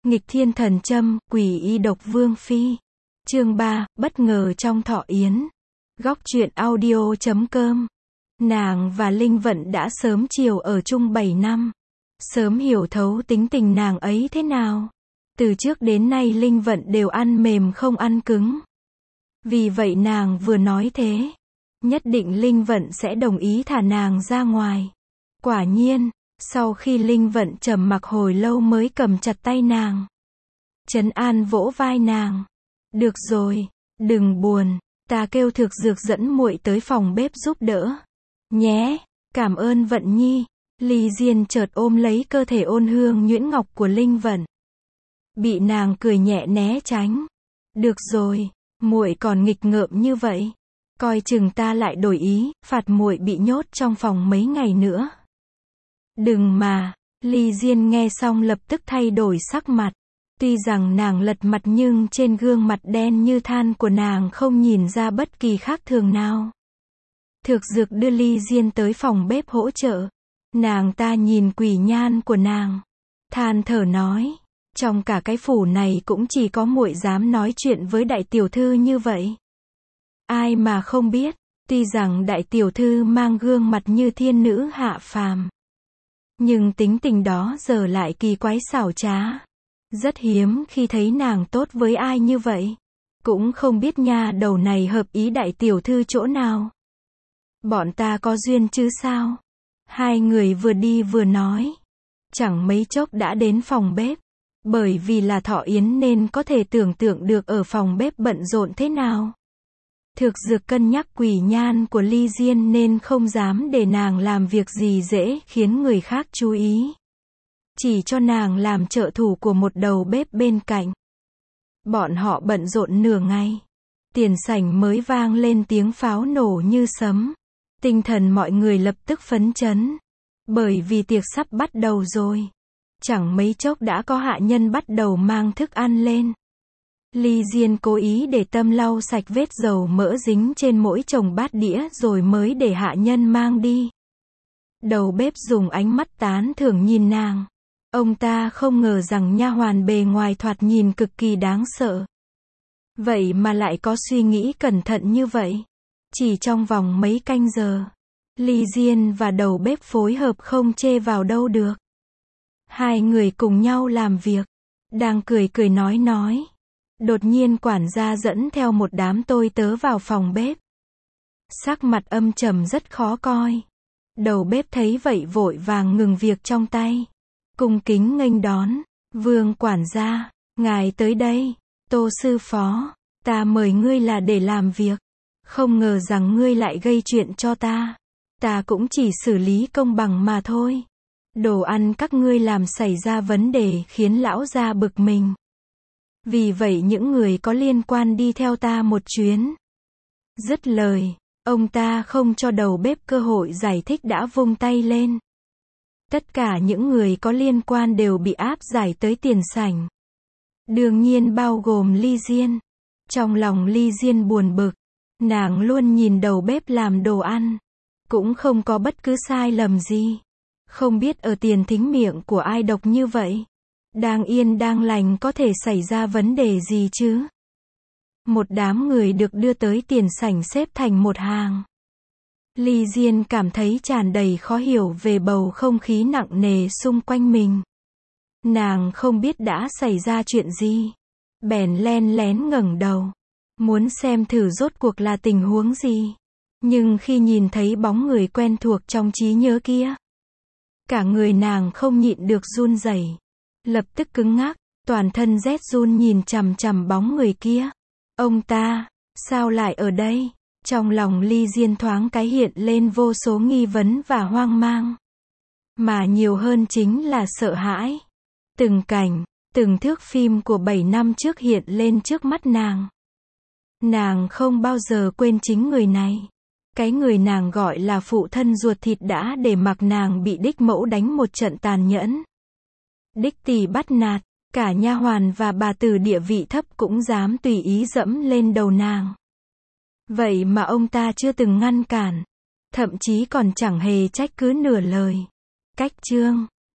Nghịch thiên thần châm, quỷ y độc vương phi. Chương 3, bất ngờ trong thọ yến. Góc truyện audio.com. Nàng và Linh Vận đã sớm chiều ở chung 7 năm. Sớm hiểu thấu tính tình nàng ấy thế nào. Từ trước đến nay Linh Vận đều ăn mềm không ăn cứng. Vì vậy nàng vừa nói thế, nhất định Linh Vận sẽ đồng ý thả nàng ra ngoài. Quả nhiên, sau khi Linh Vận trầm mặc hồi lâu mới cầm chặt tay nàng, trấn an vỗ vai nàng. Được rồi, đừng buồn, ta kêu thực dược dẫn muội tới phòng bếp giúp đỡ nhé. Cảm ơn Vận nhi. Ly Diên chợt ôm lấy cơ thể ôn hương nhuyễn ngọc của Linh Vận, bị nàng cười nhẹ né tránh. Được rồi, muội còn nghịch ngợm như vậy, coi chừng ta lại đổi ý, phạt muội bị nhốt trong phòng mấy ngày nữa. Đừng mà. Ly Diên nghe xong lập tức thay đổi sắc mặt. Tuy rằng nàng lật mặt nhưng trên gương mặt đen như than của nàng không nhìn ra bất kỳ khác thường nào. Thực dược đưa Ly Diên tới phòng bếp hỗ trợ. Nàng ta nhìn quỷ nhan của nàng, than thở nói, trong cả cái phủ này cũng chỉ có muội dám nói chuyện với đại tiểu thư như vậy. Ai mà không biết, tuy rằng đại tiểu thư mang gương mặt như thiên nữ hạ phàm, nhưng tính tình đó giờ lại kỳ quái xảo trá. Rất hiếm khi thấy nàng tốt với ai như vậy. Cũng không biết nha đầu này hợp ý đại tiểu thư chỗ nào. Bọn ta có duyên chứ sao? Hai người vừa đi vừa nói. Chẳng mấy chốc đã đến phòng bếp. Bởi vì là thọ yến nên có thể tưởng tượng được ở phòng bếp bận rộn thế nào. Thực dược cân nhắc quỷ nhan của Ly Diên nên không dám để nàng làm việc gì dễ khiến người khác chú ý. Chỉ cho nàng làm trợ thủ của một đầu bếp bên cạnh. Bọn họ bận rộn nửa ngày. Tiền sảnh mới vang lên tiếng pháo nổ như sấm. Tinh thần mọi người lập tức phấn chấn. Bởi vì tiệc sắp bắt đầu rồi. Chẳng mấy chốc đã có hạ nhân bắt đầu mang thức ăn lên. Ly Diên cố ý để tâm lau sạch vết dầu mỡ dính trên mỗi chồng bát đĩa rồi mới để hạ nhân mang đi. Đầu bếp dùng ánh mắt tán thưởng nhìn nàng. Ông ta không ngờ rằng nha hoàn bề ngoài thoạt nhìn cực kỳ đáng sợ. Vậy mà lại có suy nghĩ cẩn thận như vậy. Chỉ trong vòng mấy canh giờ, Ly Diên và đầu bếp phối hợp không chê vào đâu được. Hai người cùng nhau làm việc, đang cười cười nói. Đột nhiên quản gia dẫn theo một đám tôi tớ vào phòng bếp. Sắc mặt âm trầm rất khó coi. Đầu bếp thấy vậy vội vàng ngừng việc trong tay, cung kính nghênh đón. Vương quản gia, ngài tới đây. Tô sư phó, ta mời ngươi là để làm việc. Không ngờ rằng ngươi lại gây chuyện cho ta. Ta cũng chỉ xử lý công bằng mà thôi. Đồ ăn các ngươi làm xảy ra vấn đề khiến lão gia bực mình. Vì vậy những người có liên quan đi theo ta một chuyến. Dứt lời, ông ta không cho đầu bếp cơ hội giải thích đã vung tay lên. Tất cả những người có liên quan đều bị áp giải tới tiền sảnh. Đương nhiên bao gồm Ly Diên. Trong lòng Ly Diên buồn bực. Nàng luôn nhìn đầu bếp làm đồ ăn. Cũng không có bất cứ sai lầm gì. Không biết ở tiền thính miệng của ai độc như vậy. Đang yên đang lành có thể xảy ra vấn đề gì chứ? Một đám người được đưa tới tiền sảnh xếp thành một hàng. Ly Diên cảm thấy tràn đầy khó hiểu về bầu không khí nặng nề xung quanh mình. Nàng không biết đã xảy ra chuyện gì. Bèn len lén ngẩng đầu, muốn xem thử rốt cuộc là tình huống gì. Nhưng khi nhìn thấy bóng người quen thuộc trong trí nhớ kia, cả người nàng không nhịn được run rẩy. Lập tức cứng ngắc, toàn thân rét run nhìn chằm chằm bóng người kia. Ông ta, sao lại ở đây? Trong lòng Ly Diên thoáng cái hiện lên vô số nghi vấn và hoang mang. Mà nhiều hơn chính là sợ hãi. Từng cảnh, từng thước phim của 7 năm trước hiện lên trước mắt nàng. Nàng không bao giờ quên chính người này. Cái người nàng gọi là phụ thân ruột thịt đã để mặc nàng bị đích mẫu đánh một trận tàn nhẫn. Đích tỷ bắt nạt, cả nha hoàn và bà tử địa vị thấp cũng dám tùy ý dẫm lên đầu nàng. Vậy mà ông ta chưa từng ngăn cản, thậm chí còn chẳng hề trách cứ nửa lời. Cách chương